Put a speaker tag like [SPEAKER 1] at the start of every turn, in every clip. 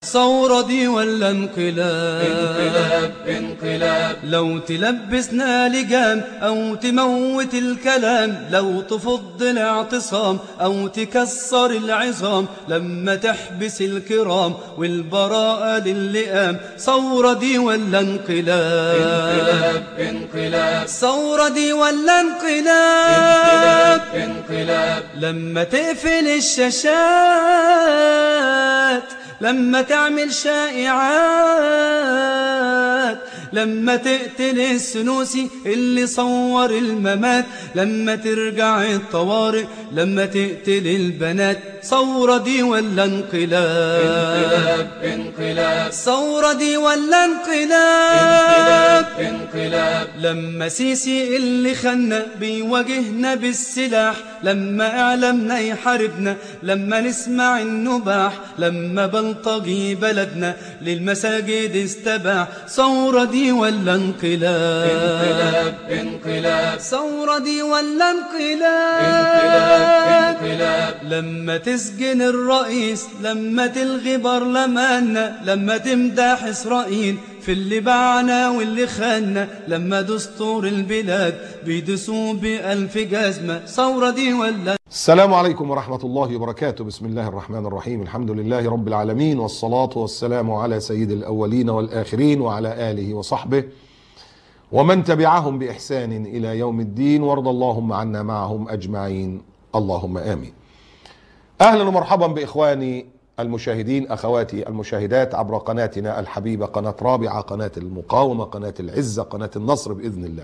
[SPEAKER 1] ثورة دي ولا انقلاب؟
[SPEAKER 2] انقلاب انقلاب.
[SPEAKER 1] لو تلبسنا لجام أو تموت الكلام، لو تفض الاعتصام أو تكسر العظام، لما تحبس الكرام والبراءة للئام، ثورة دي ولا انقلاب؟
[SPEAKER 2] انقلاب انقلاب.
[SPEAKER 1] ثورة دي ولا
[SPEAKER 2] انقلاب
[SPEAKER 1] انقلاب؟
[SPEAKER 2] انقلاب.
[SPEAKER 1] لما تقفل الشاشات، لما تعمل شائعات، لما تقتل السنوسي اللي صور الممات، لما ترجع الطوارئ، لما تقتل البنات، ثورة دي ولا انقلاب؟
[SPEAKER 2] انقلاب انقلاب.
[SPEAKER 1] ثورة دي ولا
[SPEAKER 2] انقلاب
[SPEAKER 1] انقلاب؟
[SPEAKER 2] انقلاب.
[SPEAKER 1] لما سيسي اللي خلنا بيواجهنا بالسلاح، لما اعلامنا يحاربنا، لما نسمع النباح، لما بلطجي بلدنا للمساجد استباح، ثورة دي ولا انقلاب؟
[SPEAKER 2] انقلاب انقلاب.
[SPEAKER 1] ثورة دي ولا انقلاب؟
[SPEAKER 2] انقلاب انقلاب.
[SPEAKER 1] لما تسجن الرئيس، لما تلغي برلماننا، لما تمدح إسرائيل في اللي باعنا واللي خاننا، لما دستور البلاد بيدسوا بألف جزمة، ثورة دي ولا؟
[SPEAKER 3] السلام عليكم ورحمة الله وبركاته. بسم الله الرحمن الرحيم. الحمد لله رب العالمين، والصلاة والسلام على سيد الأولين والآخرين وعلى آله وصحبه ومن تبعهم بإحسان إلى يوم الدين، وارض اللهم عنا معهم أجمعين، اللهم آمين. أهلا ومرحبا بإخواني المشاهدين، أخواتي المشاهدات عبر قناتنا الحبيبة، قناة رابعة، قناة المقاومة، قناة العزة، قناة النصر بإذن الله.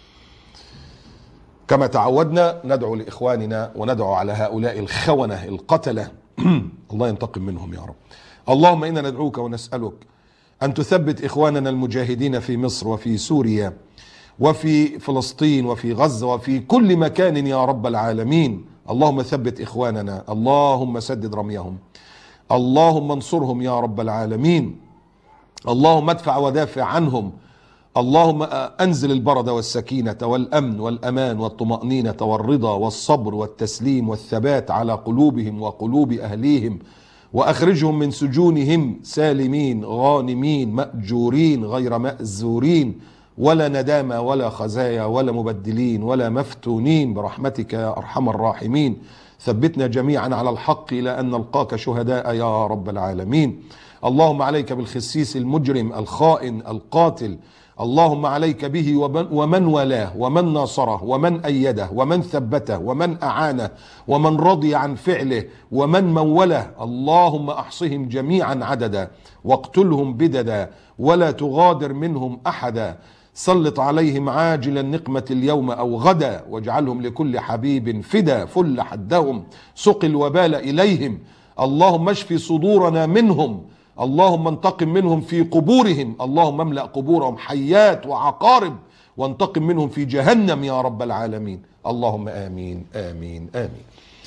[SPEAKER 3] كما تعودنا ندعو لإخواننا وندعو على هؤلاء الخونة القتلة الله ينتقم منهم يا رب. اللهم إنا ندعوك ونسألك أن تثبت إخواننا المجاهدين في مصر وفي سوريا وفي فلسطين وفي غزة وفي كل مكان يا رب العالمين. اللهم ثبت إخواننا، اللهم سدد رميهم، اللهم انصرهم يا رب العالمين، اللهم ادفع ودافع عنهم، اللهم أنزل البرد والسكينة والأمن والأمان والطمأنينة والرضا والصبر والتسليم والثبات على قلوبهم وقلوب أهليهم، وأخرجهم من سجونهم سالمين غانمين مأجورين غير مأزورين، ولا ندامة ولا خزايا ولا مبدلين ولا مفتونين، برحمتك يا أرحم الراحمين. ثبتنا جميعا على الحق إلى أن نلقاك شهداء يا رب العالمين. اللهم عليك بالخسيس المجرم الخائن القاتل، اللهم عليك به ومن والاه ومن ناصره ومن أيده ومن ثبته ومن أعانه ومن رضي عن فعله ومن موله. اللهم أحصهم جميعا عددا واقتلهم بددا ولا تغادر منهم أحدا. سلط عليهم عاجل النقمة اليوم أو غدا، واجعلهم لكل حبيب فدا، فل حدهم سق الوبال إليهم. اللهم اشف صدورنا منهم، اللهم انتقم منهم في قبورهم، اللهم املأ قبورهم حيات وعقارب، وانتقم منهم في جهنم يا رب العالمين. اللهم آمين آمين آمين.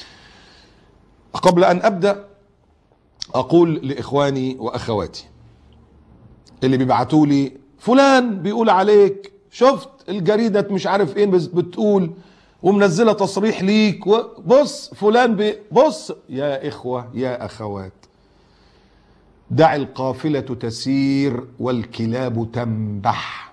[SPEAKER 3] قبل أن أبدأ أقول لإخواني وأخواتي اللي بيبعتوا لي فلان بيقول عليك، شفت الجريدة مش عارف ايه بتقول ومنزلة تصريح ليك، بص فلان بص يا إخوة يا أخوات، دع القافلة تسير والكلاب تنبح.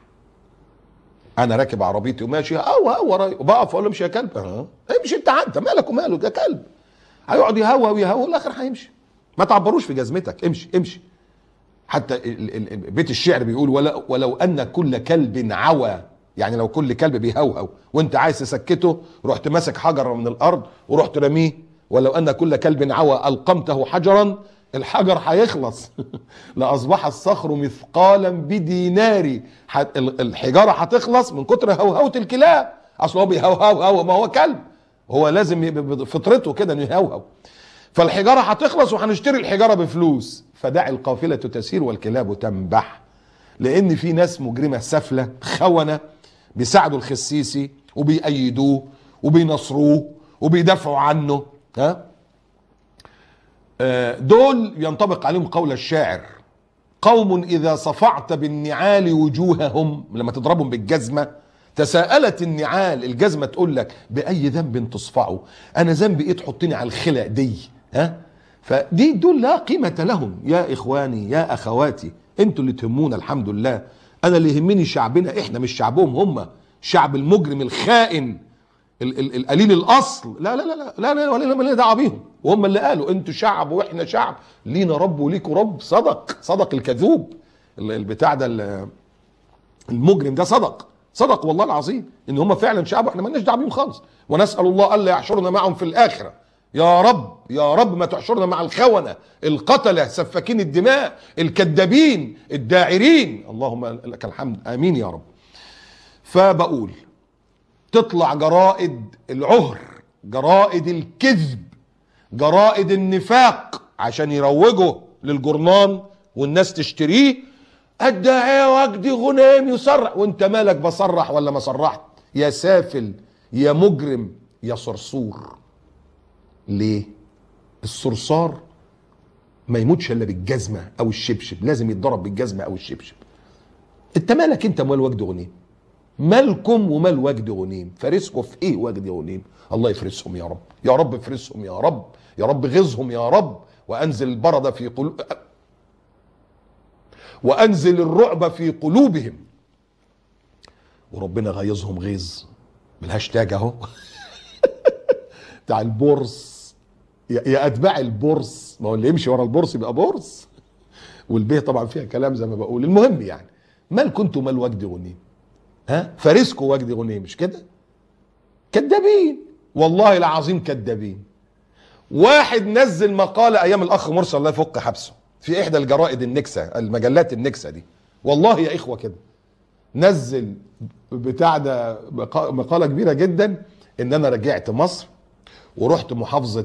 [SPEAKER 3] أنا راكب عربيتي وماشي وراي وبقف أقول له امشي يا كلب، امشي أنت مالك وماله ده كلب، هيقعد يهوى ويهوى والآخر هيمشي. ما تعبروش في جزمتك، امشي امشي. حتى بيت الشعر بيقول ولو أن كل كلب عوى، يعني لو كل كلب بيهوهو وانت عايز تسكته رحت ماسك حجر من الأرض ورحت رميه، ولو أن كل كلب عوى ألقمته حجرا الحجر هيخلص لأصبح الصخر مثقالا بدينار. الحجارة هتخلص من كتر هوهوة الكلاب، أصل هو بيهوهو ما هو كلب، هو لازم فطرته كده انه يهوهو. فالحجارة هتخلص وهنشتري الحجارة بفلوس. فدع القافلة تسير والكلاب تنبح، لأن في ناس مجرمة سفلة خونة بيساعدوا الخسيسي وبيأيدوه وبينصروه وبيدافعوا عنه. دول ينطبق عليهم قول الشاعر: قوم إذا صفعت بالنعال وجوههم، لما تضربهم بالجزمة تساءلت النعال، الجزمة تقول لك بأي ذنب تصفعوا، أنا ذنبي إيه تحطني على الخلق دي؟ دول لا قيمة لهم. يا إخواني يا أخواتي، أنتوا اللي تهمونا الحمد لله. أنا اللي يهمني شعبنا إحنا، مش شعبهم هم. شعب المجرم الخائن القليل الأصل، لا لا لا لا لا ولا دعوة بيهم. وهم اللي قالوا أنتوا شعب وإحنا شعب، لينا رب وليكوا رب. صدق الكذوب البتاع ده المجرم ده، صدق والله العظيم ان هم فعلا شعب واحنا مالناش دعوه بيهم خالص. ونسال الله الا يحشرنا معهم في الاخره. يا رب يا رب ما تحشرنا مع الخونه القتله سفاكين الدماء الكذابين الداعرين، اللهم لك الحمد امين يا رب. فبقول تطلع جرائد العهر، جرائد الكذب، جرائد النفاق عشان يروجوا للجرنان والناس تشتريه. الداعية وجدي غنيم يصرح، وانت مالك بصرح ولا ما صرحت؟ يا سافل يا مجرم يا صرصور. ليه؟ الصرصار ما يموتش الا بالجزمة او الشبشب، لازم يتضرب بالجزمة او الشبشب. انت مالك انت ومال وجدي غنيم؟ مالكم ومال وجدي غنيم؟ فارسكم في ايه وجدي غنيم؟ الله يفرسهم يا رب، يا رب افرسهم يا رب، يا رب غزهم يا رب، وانزل البرد في قلوب وانزل الرعب في قلوبهم. وربنا غيظهم غيظ بالهاشتاج اهو بتاع البورس. يا اتباع البورس، ما هو اللي يمشي ورا البورس يبقى بورس. والبيه طبعا فيها كلام زي ما بقول. المهم يعني مالكم انتوا مال وجدي غنيم؟ ها فارسكوا وجدي غنيم مش كده؟ كدابين والله العظيم كدابين. واحد نزل مقاله ايام الاخ مرسي الله يفك حبسه في احدى الجرائد النكسه، المجلات النكسه دي، والله يا اخوه كده، نزل بتاع ده مقاله كبيره جدا ان انا رجعت مصر ورحت محافظه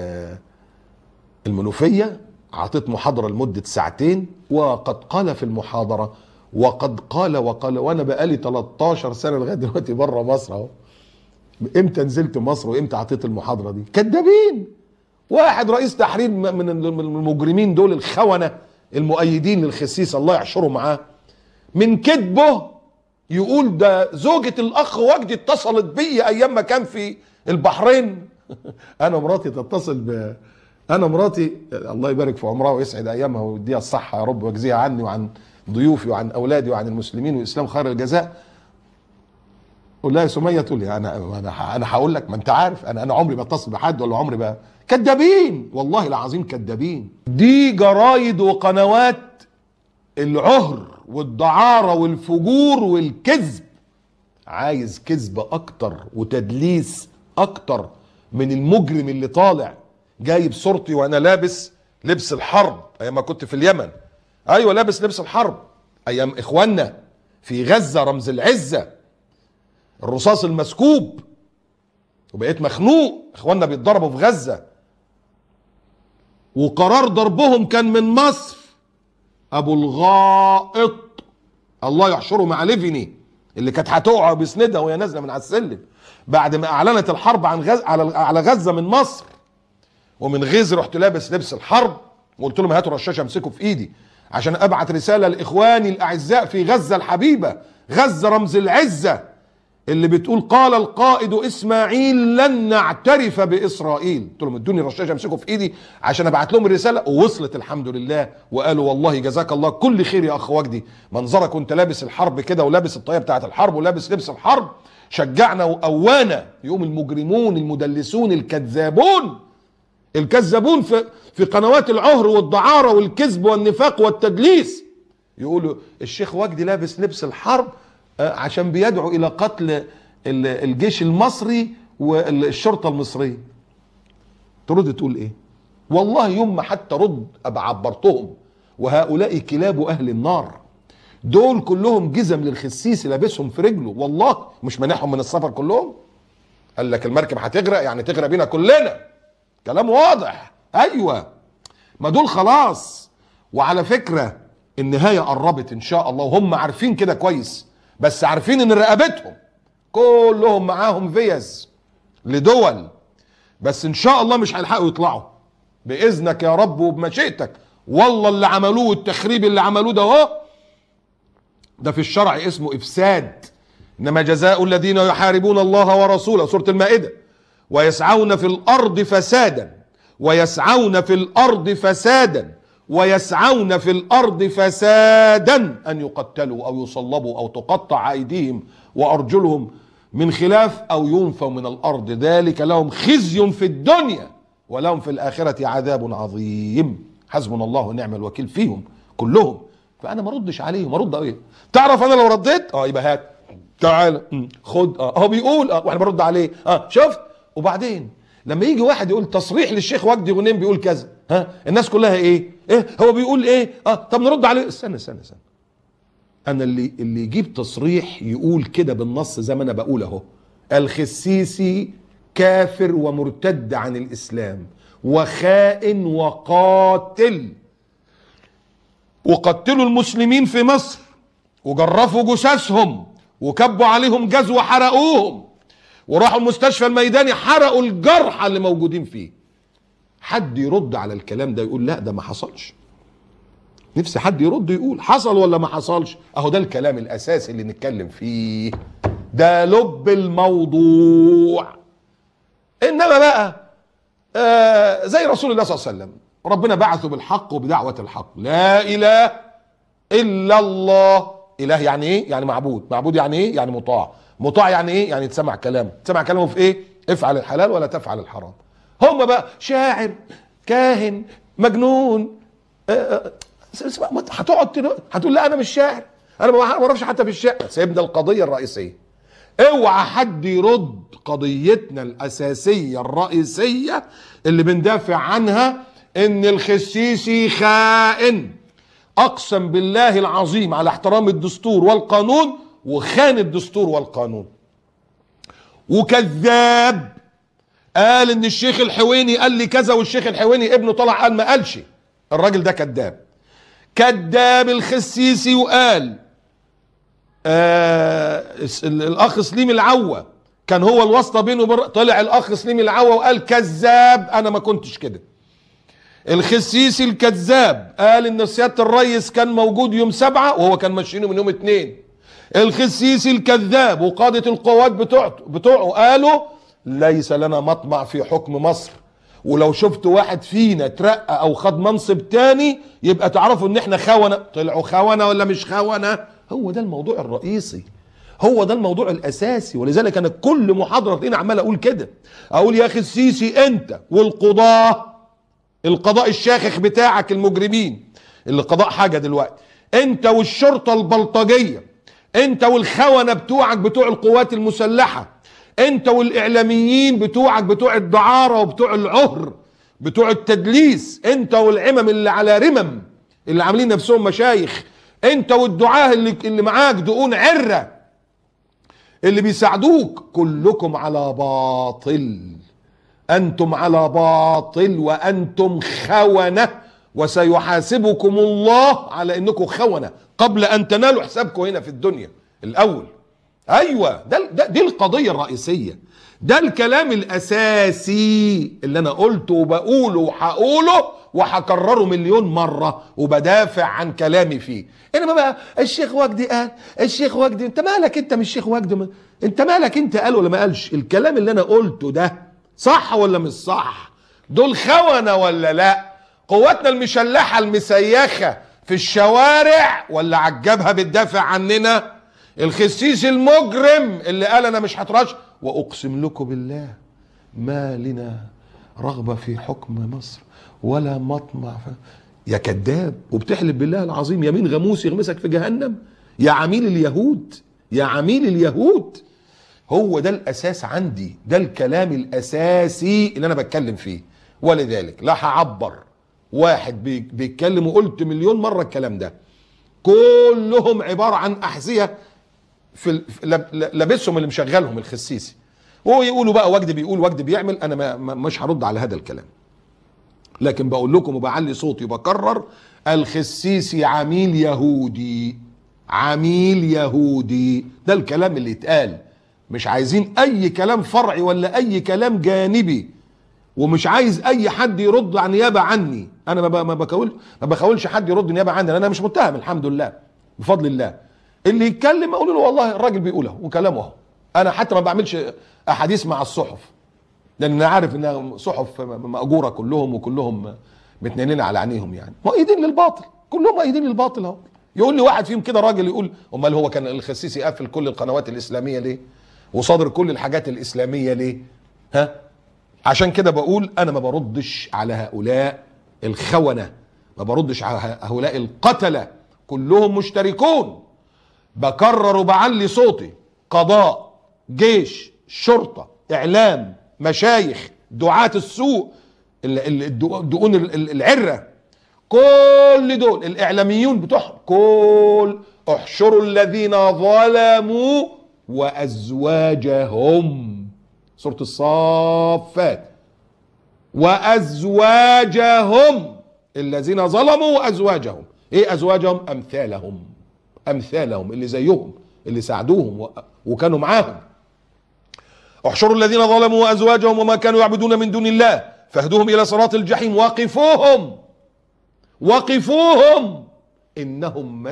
[SPEAKER 3] المنوفيه، عطيت محاضره لمده ساعتين، وقد قال في المحاضره وقد قال وانا بقالي 13 سنه لغايه دلوقتي بره مصر اهو. امتى نزلت مصر وامتى عطيت المحاضره دي؟ كدابين. واحد رئيس تحرير من المجرمين دول الخونه المؤيدين للخسيس الله يحشره معاه، من كذبه يقول ده زوجة الاخ وجدي اتصلت بي ايام ما كان في البحرين. انا مراتي تتصل انا مراتي الله يبارك في عمرها ويسعد ايامها ويديها الصحه يا رب ويجزيها عني وعن ضيوفي وعن اولادي وعن المسلمين والاسلام خير الجزاء. قول لها يا سميه، تقول لي انا هقول لك، ما انت عارف انا عمري ما اتصل بحد ولا عمري بقى. كدابين والله العظيم كدابين. دي جرايد وقنوات العهر والدعاره والفجور والكذب. عايز كذب اكتر وتدليس اكتر من المجرم اللي طالع جايب صورتي وانا لابس لبس الحرب ايام ما كنت في اليمن. ايوه لابس لبس الحرب ايام اخواننا في غزه، رمز العزه، الرصاص المسكوب، وبقيت مخنوق. اخواننا بيتضربوا في غزه وقرار ضربهم كان من مصر. ابو الغائط الله يحشره مع ليفيني اللي كانت هتقع بيسندها وهي نازله من على السلم بعد ما اعلنت الحرب عن على غزه من مصر. ومن غيظي رحت لابس لبس الحرب وقلت لهم هاتوا رشاشه امسكوا في ايدي عشان ابعت رساله لاخواني الاعزاء في غزه الحبيبه، غزه رمز العزه اللي بتقول قال القائد اسماعيل لن نعترف باسرائيل. قلت لهم ادوني رشاشه امسكوا في ايدي عشان ابعت لهم الرساله، ووصلت الحمد لله. وقالوا والله جزاك الله كل خير يا اخ وجدي، منظرك وانت لابس الحرب كده ولابس الطاقيه بتاعه الحرب ولابس لبس الحرب شجعنا وقوانا. يقوم المجرمون المدلسون الكذابون في قنوات العهر والدعاره والكذب والنفاق والتدليس يقولوا الشيخ وجدي لابس لبس الحرب عشان بيدعو الى قتل الجيش المصري والشرطه المصريه. ترد تقول ايه؟ والله يوم ما حتى رد ابقى عبرتهم. وهؤلاء كلاب اهل النار، دول كلهم جزم للخسيس لابسهم في رجله، والله مش مانعهم من السفر كلهم. قال لك المركب هتغرق يعني تغرق بينا كلنا، كلام واضح. ايوه ما دول خلاص. وعلى فكره النهايه قربت ان شاء الله وهم عارفين كده كويس، بس عارفين ان رقبتهم كلهم معاهم فيز لدول، بس ان شاء الله مش هيلحقوا يطلعوا باذنك يا رب وبمشيئتك. والله اللي عملوه والتخريب اللي عملوه ده اهو ده في الشرع اسمه افساد. انما جزاء الذين يحاربون الله ورسوله سوره المائده ويسعون في الارض فسادا ويسعون في الأرض فسادا ويسعون في الأرض فسادا أن يقتلوا أو يصلبوا أو تقطع أيديهم وأرجلهم من خلاف أو ينفوا من الأرض، ذلك لهم خزي في الدنيا ولهم في الآخرة عذاب عظيم. حسبنا الله ونعم الوكيل فيهم كلهم. فأنا ما ردش عليهم، أرد إيه؟ تعرف أنا لو رديت يبقى هات تعال خد هو بيقول واحنا برد عليه شفت. وبعدين لما يجي واحد يقول تصريح للشيخ وجدي غنيم بيقول كذا، الناس كلها ايه هو بيقول ايه طب نرد عليه. استنى انا اللي يجيب تصريح يقول كده بالنص زي ما انا بقول اهو: الخسيسي كافر ومرتد عن الاسلام وخائن وقاتل، وقتلوا المسلمين في مصر وجرفوا جثثهم وكبوا عليهم جاز وحرقوهم وراحوا المستشفى الميداني حرقوا الجرحى اللي موجودين فيه. حد يرد على الكلام ده يقول لا ده ما حصلش؟ نفسي حد يرد يقول حصل ولا ما حصلش. اهو ده الكلام الاساسي اللي نتكلم فيه، ده لب الموضوع. انما بقى زي رسول الله صلى الله عليه وسلم ربنا بعثه بالحق وبدعوة الحق، لا اله الا الله. اله يعني ايه؟ يعني معبود. معبود يعني ايه؟ يعني مطاع. مطاع يعني ايه؟ يعني تسمع كلامه. تسمع كلامه في ايه؟ افعل الحلال ولا تفعل الحرام. هم بقى شاعر، كاهن، مجنون، هتقول لا انا مش شاعر، انا ما بعرفش حتى في الشعر. سيبنا القضيه الرئيسيه. اوعى حد يرد قضيتنا الاساسيه الرئيسيه اللي بندافع عنها، ان الخسيسي خائن، اقسم بالله العظيم على احترام الدستور والقانون وخان الدستور والقانون، وكذاب. قال ان الشيخ الحويني قال لي كذا والشيخ الحويني ابنه طلع قال ما قالش. الراجل ده كذاب، كذاب الخسيسي. وقال الاخ سليم العوة كان هو الواسطة بينه وبين، طلع الاخ سليم العوة وقال كذاب انا ما كنتش كده. الخسيسي الكذاب قال ان سيادة الرئيس كان موجود يوم 7 وهو كان ماشيينه من يوم 2. الخسيسي الكذاب وقادة القوات بتوعه قالوا ليس لنا مطمع في حكم مصر، ولو شفت واحد فينا ترقى او خد منصب تاني يبقى تعرفوا ان احنا خونة. طلعوا خونة ولا مش خونة؟ هو ده الموضوع الرئيسي، هو ده الموضوع الاساسي. ولذلك انا كل محاضرة تلاقيني عمال اقول كده، اقول يا اخي السيسي انت القضاء الشاخخ بتاعك المجرمين اللي قضاء حاجة دلوقتي، انت والشرطة البلطجية، انت والخونة بتوعك بتوع القوات المسلحة، انت والاعلاميين بتوعك بتوع الدعارة وبتوع العهر بتوع التدليس، انت والعمم اللي على رمم اللي عاملين نفسهم مشايخ، انت والدعاه اللي معاك دقون عرة اللي بيساعدوك، كلكم على باطل. انتم على باطل وانتم خونة، وسيحاسبكم الله على انكم خونة قبل ان تنالوا حسابكم هنا في الدنيا الاول. ايوه دي القضية الرئيسية، ده الكلام الاساسي اللي انا قلته وبقوله وهقوله وهكرره مليون مرة وبدافع عن كلامي فيه. انما بقى الشيخ وجدي قال، الشيخ وجدي، انت مالك انت مش الشيخ وجدي؟ انت مالك انت قال ولا ما قالش؟ الكلام اللي انا قلته ده صح ولا مش صح؟ دول خونة ولا لا؟ قواتنا المشلحة المسيخة في الشوارع ولا عالجبهة بتدافع عننا؟ الخسيس المجرم اللي قال انا مش هترش، واقسم لكم بالله ما لنا رغبة في حكم مصر ولا مطمع يا كذاب، وبتحلف بالله العظيم يمين غموس يغمسك في جهنم يا عميل اليهود، يا عميل اليهود. هو ده الاساس عندي، ده الكلام الاساسي اللي انا بتكلم فيه. ولذلك لا هعبر واحد بيتكلم، وقلت مليون مرة الكلام ده، كلهم عبارة عن احذية في لابسهم اللي مشغلهم الخسيسي، ويقولوا بقى وجدي بيقول وجدي بيعمل. انا مش هرد على هذا الكلام، لكن بقول لكم وبعلي صوتي وبكرر: الخسيسي عميل يهودي، عميل يهودي. ده الكلام اللي اتقال، مش عايزين اي كلام فرعي ولا اي كلام جانبي، ومش عايز اي حد يرد عن نيابه عني. انا ما بخولش حد يرد نيابه عني، انا مش متهم الحمد لله بفضل الله. اللي يتكلم اقول له والله الراجل بيقوله وكلامه اهو. انا حتى ما بعملش احاديث مع الصحف، لان انا عارف انها صحف مأجوره كلهم، وكلهم متنينين على عينيهم يعني، مؤيدين للباطل، كلهم مؤيدين للباطل اهو. يقول لي واحد فيهم كده راجل يقول امال هو كان الخسيسي قافل كل القنوات الاسلاميه ليه؟ وصادر كل الحاجات الاسلاميه ليه؟ ها؟ عشان كده بقول انا ما بردش على هؤلاء الخونه، ما بردش على هؤلاء القتله، كلهم مشتركون. بكرر وبعلي صوتي، قضاء، جيش، شرطه، اعلام، مشايخ، دعاة السوء، دقون العره، كل دول الاعلاميون بتوعهم، كل احشروا الذين ظلموا وازواجهم، سورة الصافات، وازواجهم الذين ظلموا وازواجهم. ايه ازواجهم؟ امثالهم اللي زيهم، اللي ساعدوهم وكانوا معاهم. احشروا الذين ظلموا وازواجهم وما كانوا يعبدون من دون الله فاهدوهم الى صراط الجحيم وقفوهم انهم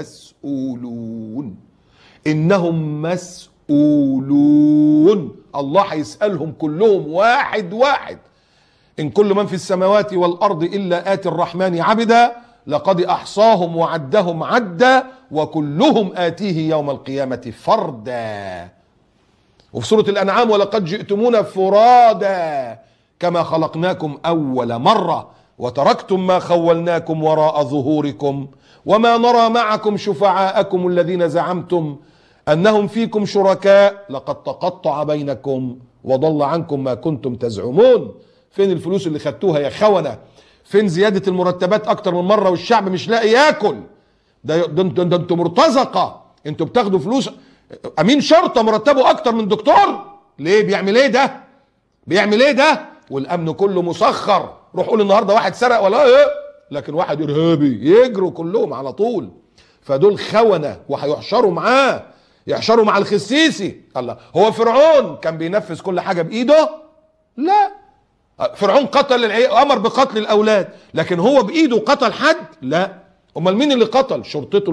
[SPEAKER 3] مسؤولون. الله هيسألهم كلهم واحد واحد. ان كل من في السماوات والارض الا آتي الرحمن عبدا لقد احصاهم وعدهم عدا وكلهم آتيه يوم القيامة فردا. وفي سورة الانعام ولقد جئتمونا فرادا كما خلقناكم اول مرة وتركتم ما خولناكم وراء ظهوركم وما نرى معكم شفعاءكم الذين زعمتم انهم فيكم شركاء لقد تقطع بينكم وضل عنكم ما كنتم تزعمون. فين الفلوس اللي خدتوها يا خونة؟ فين زيادة المرتبات اكتر من مرة والشعب مش لاقي ياكل؟ ده انتوا مرتزقة، انتوا بتاخدوا فلوس. امين شرطة مرتبه اكتر من دكتور، ليه؟ بيعمل ايه ده؟ والامن كله مسخر. روح قول النهارده واحد سرق ولا ايه، لكن واحد ارهابي يجروا كلهم على طول. فدول خونة وهيحشروا معاه، يحشروا مع الخسيسي. الله، هو فرعون كان بينفذ كل حاجة بإيده؟ لا، فرعون قتل أمر بقتل الأولاد، لكن هو بإيده قتل حد؟ لا. أمال مين اللي قتل؟ شرطته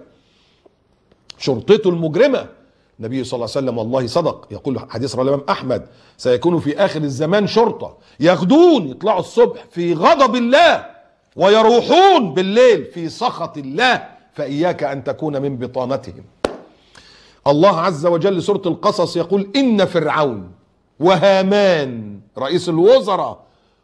[SPEAKER 3] المجرمة. النبي صلى الله عليه وسلم والله صدق، يقول حديث رواه الإمام أحمد سيكون في آخر الزمان شرطة يغدون يطلعوا الصبح في غضب الله ويروحون بالليل في سخط الله، فإياك أن تكون من بطانتهم. الله عز وجل سورة القصص يقول إن فرعون وهامان رئيس الوزراء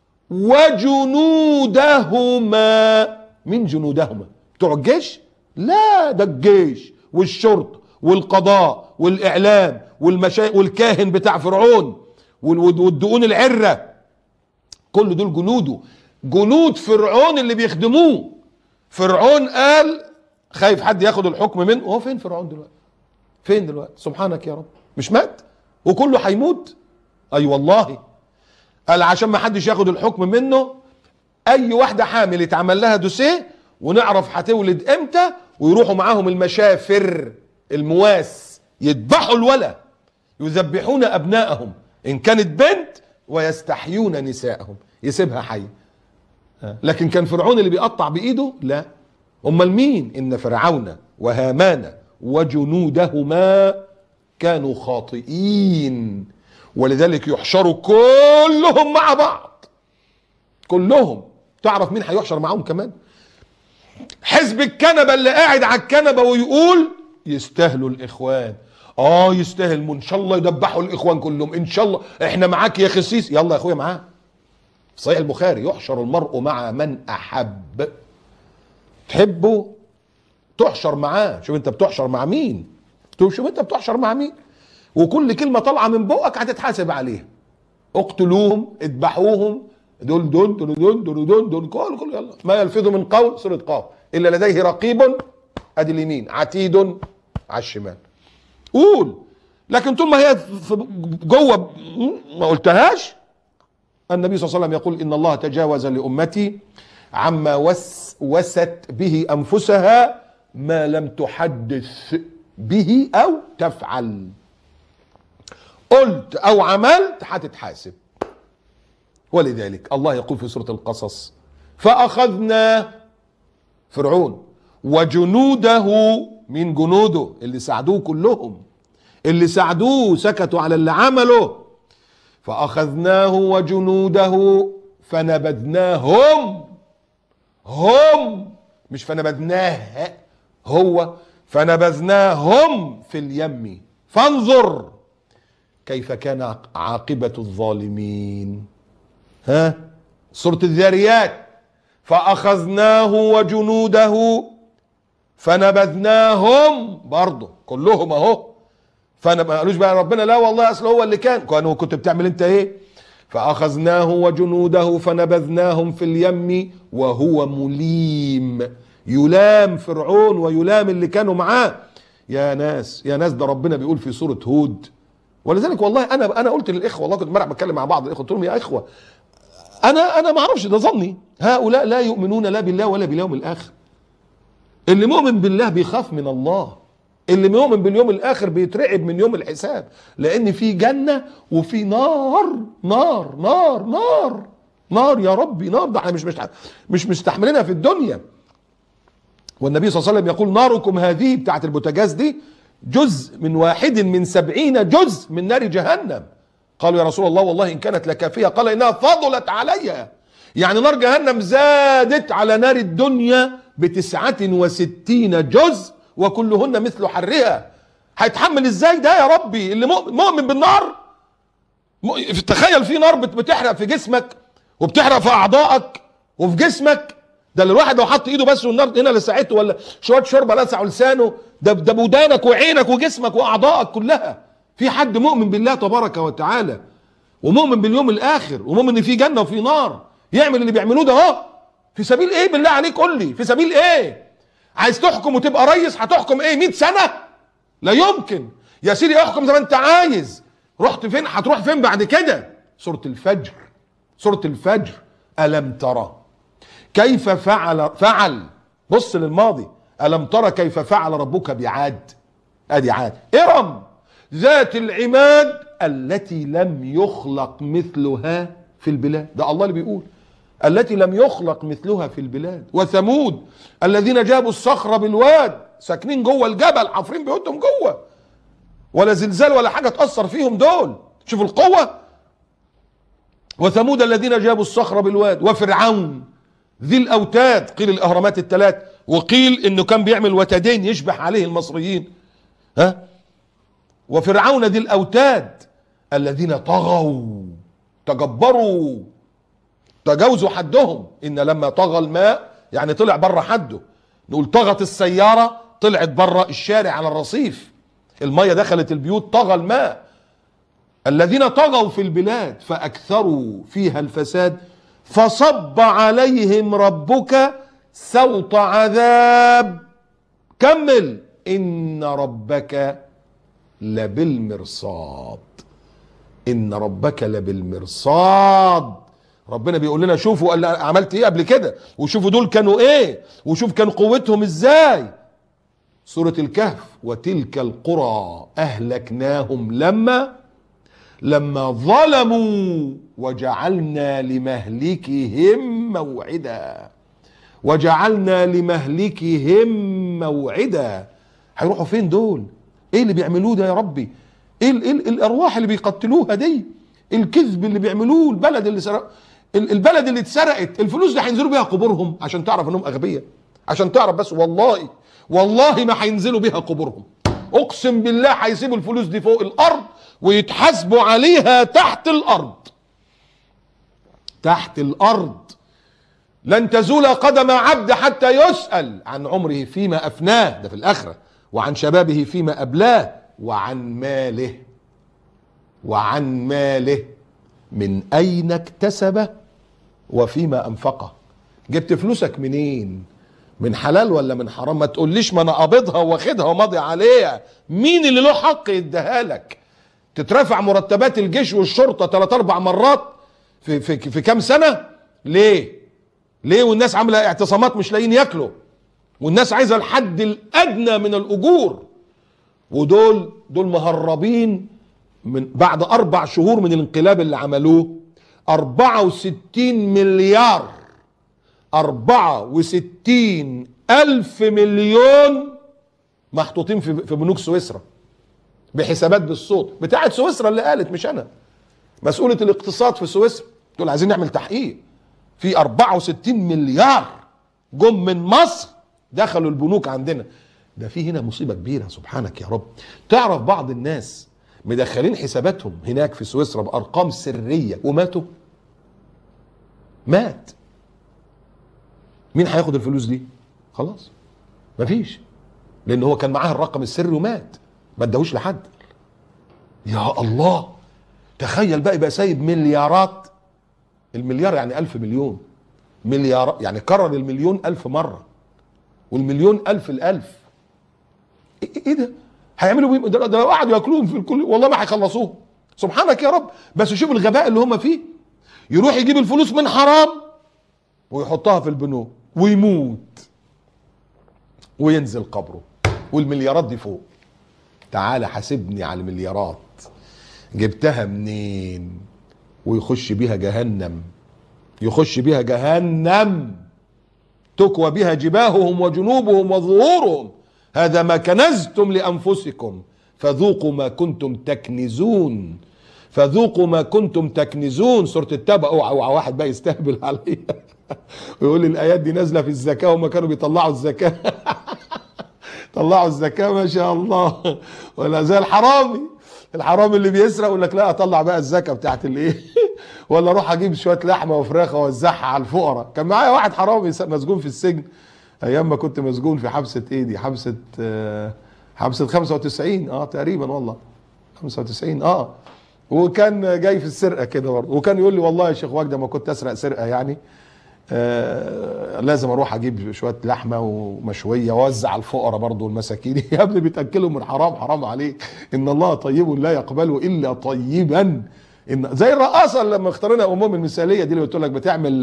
[SPEAKER 3] وجنودهما. من جنودهما؟ بتوع الجيش؟ لا، ده الجيش والشرطة والقضاء والإعلام والمشايخ والكاهن بتاع فرعون والدقون العرة، كل دول جنوده، جنود فرعون اللي بيخدموه. فرعون قال خايف حد ياخد الحكم منه. هو فين فرعون دلوقتي؟ فين دلوقتي؟ سبحانك يا رب، مش مات وكله هيموت؟ اي والله. قال عشان ما حدش ياخد الحكم منه، اي واحده حامل يتعمل لها دوسيه ونعرف هتولد امتى، ويروحوا معاهم المشافر المواس يذبحوا الولد، يذبحون ابنائهم ان كانت بنت ويستحيون نساءهم، يسيبها حي. لكن كان فرعون اللي بيقطع بايده؟ لا. امال مين؟ ان فرعون وهامان وجنودهما كانوا خاطئين، ولذلك يحشروا كلهم مع بعض، كلهم. تعرف مين هيحشر معاهم كمان؟ حزب الكنبة اللي قاعد على الكنبة ويقول يستاهلوا الاخوان. يستاهل، ان شاء الله يدبحوا الاخوان كلهم، ان شاء الله احنا معاك يا خسيس. يلا يا اخويا معاه. صحيح البخاري يحشر المرء مع من احب. تحبه تحشر معاه. شوف انت بتحشر مع مين، وكل كلمة طالعة من بقك هتتحاسب عليها. اقتلوهم، اذبحوهم، دول كل يلا. ما يلفظ من قول، سورة قاف، الا لديه رقيب ادي اليمين عتيد على الشمال. قول، لكن طول ما هي جوه ما قلتهاش. النبي صلى الله عليه وسلم يقول ان الله تجاوز لامتي عما وست به انفسها ما لم تحدث به او تفعل. قلت او عملت هتتحاسب. ولذلك الله يقول في سورة القصص فاخذنا فرعون وجنوده. من جنوده اللي ساعدوه كلهم، اللي ساعدوه سكتوا على اللي عمله. فأخذناه وجنوده فنبذناهم، هم مش فنبذناه، هو فنبذناهم في اليم فانظر كيف كان عاقبة الظالمين. ها سورة الذاريات فأخذناه وجنوده فنبذناهم، برضه كلهم اهو. فانا ما قالوش بقى ربنا لا والله اصل هو اللي كنت بتعمل انت ايه. فأخذناه وجنوده فنبذناهم في اليم وهو مليم، يلام فرعون ويلام اللي كانوا معاه. يا ناس يا ناس، ده ربنا بيقول في سورة هود. ولذلك والله انا قلت للاخوه، والله كنت امبارح بتكلم مع بعض الاخوه قلت لهم يا اخوه انا ما اعرفش، ده ظني، هؤلاء لا يؤمنون لا بالله ولا باليوم الاخر. اللي مؤمن بالله بيخاف من الله، اللي مؤمن باليوم الاخر بيترعب من يوم الحساب، لان في جنه وفي نار نار نار نار نار. يا ربي نار، ده احنا مش مستحملينها في الدنيا. والنبي صلى الله عليه وسلم يقول ناركم هذه بتاعت البوتاجاز دي جزء من 1 من 70 جزء من نار جهنم. قالوا يا رسول الله والله إن كانت لكافية، قال إنها فضلت عليها، يعني نار جهنم زادت على نار الدنيا ب69 جزء وكلهن مثل حرها. هيتحمل ازاي ده يا ربي اللي مؤمن بالنار؟ تخيل في نار بتحرق في جسمك وبتحرق في أعضائك وفي جسمك. ده اللي الواحد لو حط ايده بس والنار هنا لسعته، ولا شويه شوربه لسعوا لسانه، ده بودانك وعينك وجسمك واعضائك كلها. في حد مؤمن بالله تبارك وتعالى ومؤمن باليوم الاخر ومؤمن ان في جنه وفي نار يعمل اللي بيعملوه ده اهو في سبيل ايه؟ بالله عليك قول لي في سبيل ايه؟ عايز تحكم وتبقى ريس، هتحكم ايه 100 سنه؟ لا يمكن يا سيدي، احكم زي ما انت عايز. رحت فين؟ هتروح فين بعد كده؟ سوره الفجر، سوره الفجر. الم ترى كيف فعل بص للماضي، ألم ترى كيف فعل ربك بعاد؟ ادي عاد، ارم ذات العماد التي لم يخلق مثلها في البلاد. ده الله اللي بيقول التي لم يخلق مثلها في البلاد. وثمود الذين جابوا الصخر بالواد، ساكنين جوه الجبل حافرين بيوتهم جوه، ولا زلزال ولا حاجه تاثر فيهم دول. شوفوا القوه. وثمود الذين جابوا الصخر بالواد. وفرعون ذي الاوتاد، قيل الاهرامات الثلاث، وقيل انه كان بيعمل وتدين يشبه عليه المصريين. ها وفرعون ذي الاوتاد الذين طغوا تجبروا تجاوزوا حدهم. ان لما طغى الماء يعني طلع بره حده. نقول طغت السياره، طلعت بره الشارع على الرصيف، الميه دخلت البيوت، طغى الماء. الذين طغوا في البلاد فاكثروا فيها الفساد فصب عليهم ربك سوط عذاب. كمل ان ربك لبالمرصاد، ان ربك لبالمرصاد. ربنا بيقول لنا شوفوا عملت ايه قبل كده، وشوفوا دول كانوا ايه، وشوف كان قوتهم ازاي. سورة الكهف وتلك القرى اهلكناهم لما ظلموا وجعلنا لمهلكهم موعدا. وجعلنا لمهلكهم موعدا. هيروحوا فين دول؟ ايه اللي بيعملوه ده يا ربي؟ ايه الارواح اللي بيقتلوها دي؟ الكذب اللي بيعملوه، البلد اللي سرق، البلد اللي اتسرقت، الفلوس دي هينزلوا بيها قبورهم عشان تعرف انهم اغبياء، عشان تعرف بس. والله ما هينزلوا بيها قبورهم، اقسم بالله هيسيبوا الفلوس دي فوق الارض ويتحاسبوا عليها تحت الارض. تحت الارض. لن تزول قدم عبد حتى يسأل عن عمره فيما افناه، ده في الاخره، وعن شبابه فيما ابلاه، وعن ماله من اين اكتسبه وفيما انفقه. جبت فلوسك منين؟ من حلال ولا من حرام؟ ما تقوليش ما انا قابضها واخدها وماضي عليها. مين اللي له حق يديها لك؟ تترفع مرتبات الجيش والشرطه 3-4 مرات في كام سنه؟ ليه والناس عامله اعتصامات مش لاقيين ياكلوا، والناس عايزه الحد الادنى من الاجور. ودول مهربين من بعد 4 شهور من الانقلاب اللي عملوه 64 مليار 64 ألف مليون محطوطين في بنوك سويسرا بحسابات بالصوت بتاعت سويسرا اللي قالت، مش أنا. مسؤولة الاقتصاد في سويسرا، تقول عايزين نعمل تحقيق في 64 مليار جم من مصر دخلوا البنوك عندنا. ده في هنا مصيبة كبيرة سبحانك يا رب. تعرف بعض الناس مدخلين حساباتهم هناك في سويسرا بأرقام سرية وماتوا. مات. مين هياخد الفلوس دي؟ خلاص مفيش، لان هو كان معاه الرقم السري ومات، ما اداهوش لحد. يا الله، تخيل بقى سايب مليارات. المليار يعني 1000 مليون، مليار يعني كرر المليون 1000 مرة، والمليون 1000 الألف. ايه ده؟ هيعملوا بيه ده؟ لو قعدوا ياكلوهم في الكل والله ما هيخلصوهم. سبحانك يا رب. بس شوف الغباء اللي هم فيه، يروح يجيب الفلوس من حرام ويحطها في البنوك ويموت وينزل قبره والمليارات دي فوق. تعالى حاسبني على المليارات جبتها منين، ويخش بيها جهنم، يخش بيها جهنم تكوى بها جباههم وجنوبهم وظهورهم، هذا ما كنزتم لأنفسكم فذوقوا ما كنتم تكنزون، فذوقوا ما كنتم تكنزون. سورة التوبة. اوعى واحد بقى يستهبل عليها ويقول لي الآيات دي نازلة في الزكاة وما كانوا بيطلعوا الزكاة طلعوا الزكاة ما شاء الله. ولا زي الحرامي، الحرامي اللي بيسرق يقول لك لا اطلع بقى الزكاة بتاعت الايه ولا اروح اجيب شوية لحمة وفراخ اوزعها على الفقراء. كان معايا واحد حرامي مسجون في السجن ايام ما كنت مسجون في حبسة ايه دي، حبسة 95 تقريبا، والله 95 وكان جاي في السرقة كده برضه، وكان يقول لي والله يا شيخ وجدة ما كنت اسرق سرقة يعني لازم اروح اجيب شويه لحمه ومشويه واوزع على الفقراء برضه والمساكين يا ابني بتاكلهم من حرام، حرام عليك، ان الله طيب لا يقبل الا طيبا. ان زي الرقاصه لما اختارنا امهم المثاليه دي اللي قلت لك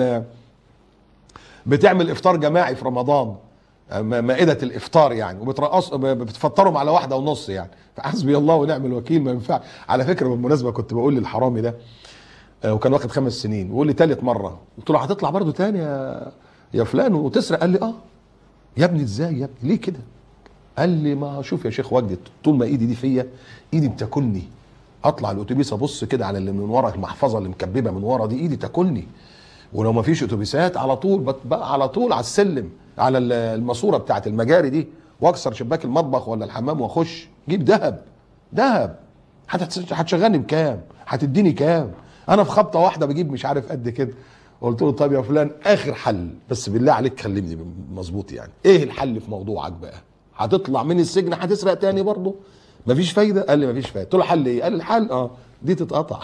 [SPEAKER 3] بتعمل افطار جماعي في رمضان، مائده الافطار يعني، وبترقص بتفطرهم على 1:30 يعني. فحسبي الله ونعم الوكيل. ما ينفع. على فكره بالمناسبه كنت بقول للحرامي ده وكان واخد 5 سنين، ويقول لي ثالث مره، قلت له هتطلع برضه تاني يا فلان وتسرق؟ قال لي يا ابني ازاي يا ابني ليه كده؟ قال لي ما شوف يا شيخ وجدي، طول ما ايدي دي فيا، ايدي بتاكلني، اطلع الاتوبيس ابص كده على اللي من ورا، المحفظه اللي مكببه من ورا دي، ايدي تاكلني. ولو ما فيش اتوبيسات على طول بقى على طول على السلم، على الماسوره بتاعت المجاري دي، واكسر شباك المطبخ ولا الحمام واخش جيب ذهب. هتشغلني بكام؟ هتديني كام؟ انا في خبطه واحده بجيب مش عارف قد كده. قلت له طب يا فلان اخر حل، بس بالله عليك كلمني مظبوط يعني، ايه الحل في موضوعك بقى؟ هتطلع من السجن هتسرق تاني برضه؟ مفيش فايده؟ قال لي مفيش فايده. قلت له حل ايه؟ قال لي الحل دي تتقطع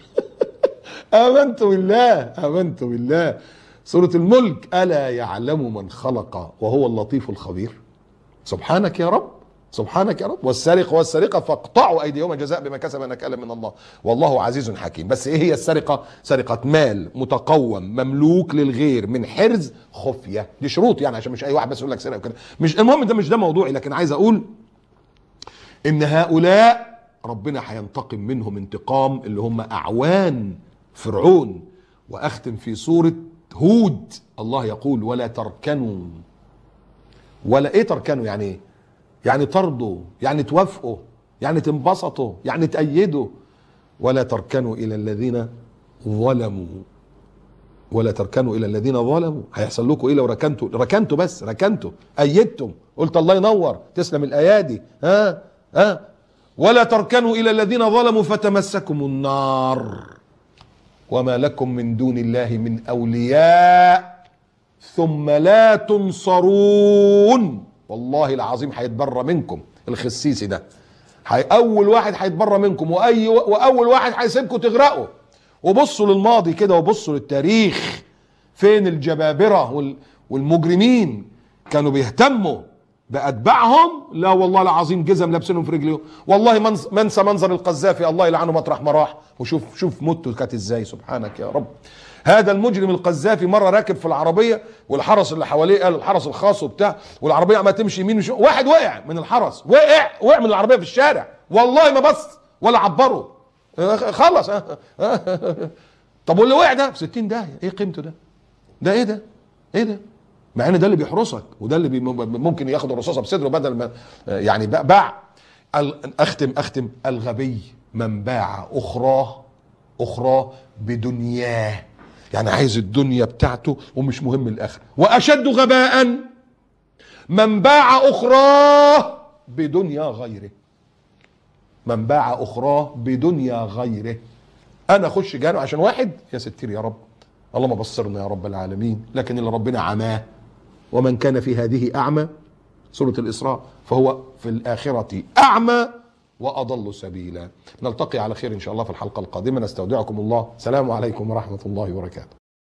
[SPEAKER 3] امنت بالله. سوره الملك، الا يعلم من خلق وهو اللطيف الخبير. سبحانك يا رب. والسارق والسارقة فاقطعوا أيديهما جزاء بما كسب نكالا من الله والله عزيز حكيم. بس إيه هي السرقة؟ سرقة مال متقوم مملوك للغير من حرز خفية. دي شروط يعني، عشان مش أي واحد بس يقول لك سرقة وكده. مش المهم، ده مش ده موضوعي، لكن عايز أقول إن هؤلاء ربنا هينتقم منهم انتقام، اللي هم أعوان فرعون. وأختم في سورة هود، الله يقول ولا تركنوا. ولا إيه تركنوا يعني إيه؟ يعني ترضوا، يعني توافقوا، يعني تنبسطوا، يعني تأيدوا. ولا تركنوا إلى الذين ظلموا. ولا تركنوا إلى الذين ظلموا. هيحصل لكم إيه لو ركنتوا أيدتم، قلت الله ينور تسلم الأيادي. ولا تركنوا إلى الذين ظلموا فتمسكم النار وما لكم من دون الله من أولياء ثم لا تنصرون. والله العظيم هيتبرى منكم الخسيسي ده، اول واحد هيتبرى منكم، واول واحد هيسيبكم تغرقوا. وبصوا للماضي كده وبصوا للتاريخ، فين الجبابرة والمجرمين كانوا بيهتموا بأتباعهم؟ لا والله العظيم جزم لابسينهم في رجليهم. والله ما انسى منظر القذافي الله يلعنه مطرح ما راح، وشوف موته كانت ازاي. سبحانك يا رب. هذا المجرم القذافي مره راكب في العربيه والحرس اللي حواليه قال الحرس الخاص وبتاع، والعربيه عماله تمشي يمين واحد وقع من الحرس، وقع من العربيه في الشارع، والله ما بص ولا عبره خلص. طب واللي وقع ده في 60 داهيه، ايه قيمته ده؟ ايه ده؟ مع ان ده اللي بيحرسك، وده اللي ممكن ياخد الرصاصه بصدره بدل ما يعني باع. اختم الغبي من باع اخراه بدنياه، يعني عايز الدنيا بتاعته ومش مهم الاخره. واشد غباء من باع اخراه بدنيا غيره. من باع اخراه بدنيا غيره. انا اخش جهنم عشان واحد؟ يا ستير يا رب، اللهم بصرنا يا رب العالمين. لكن اللي ربنا عماه، ومن كان في هذه اعمى، سورة الإسراء، فهو في الآخرة أعمى وأضل سبيلا. نلتقي على خير إن شاء الله في الحلقة القادمة. نستودعكم الله. سلام عليكم ورحمة الله وبركاته.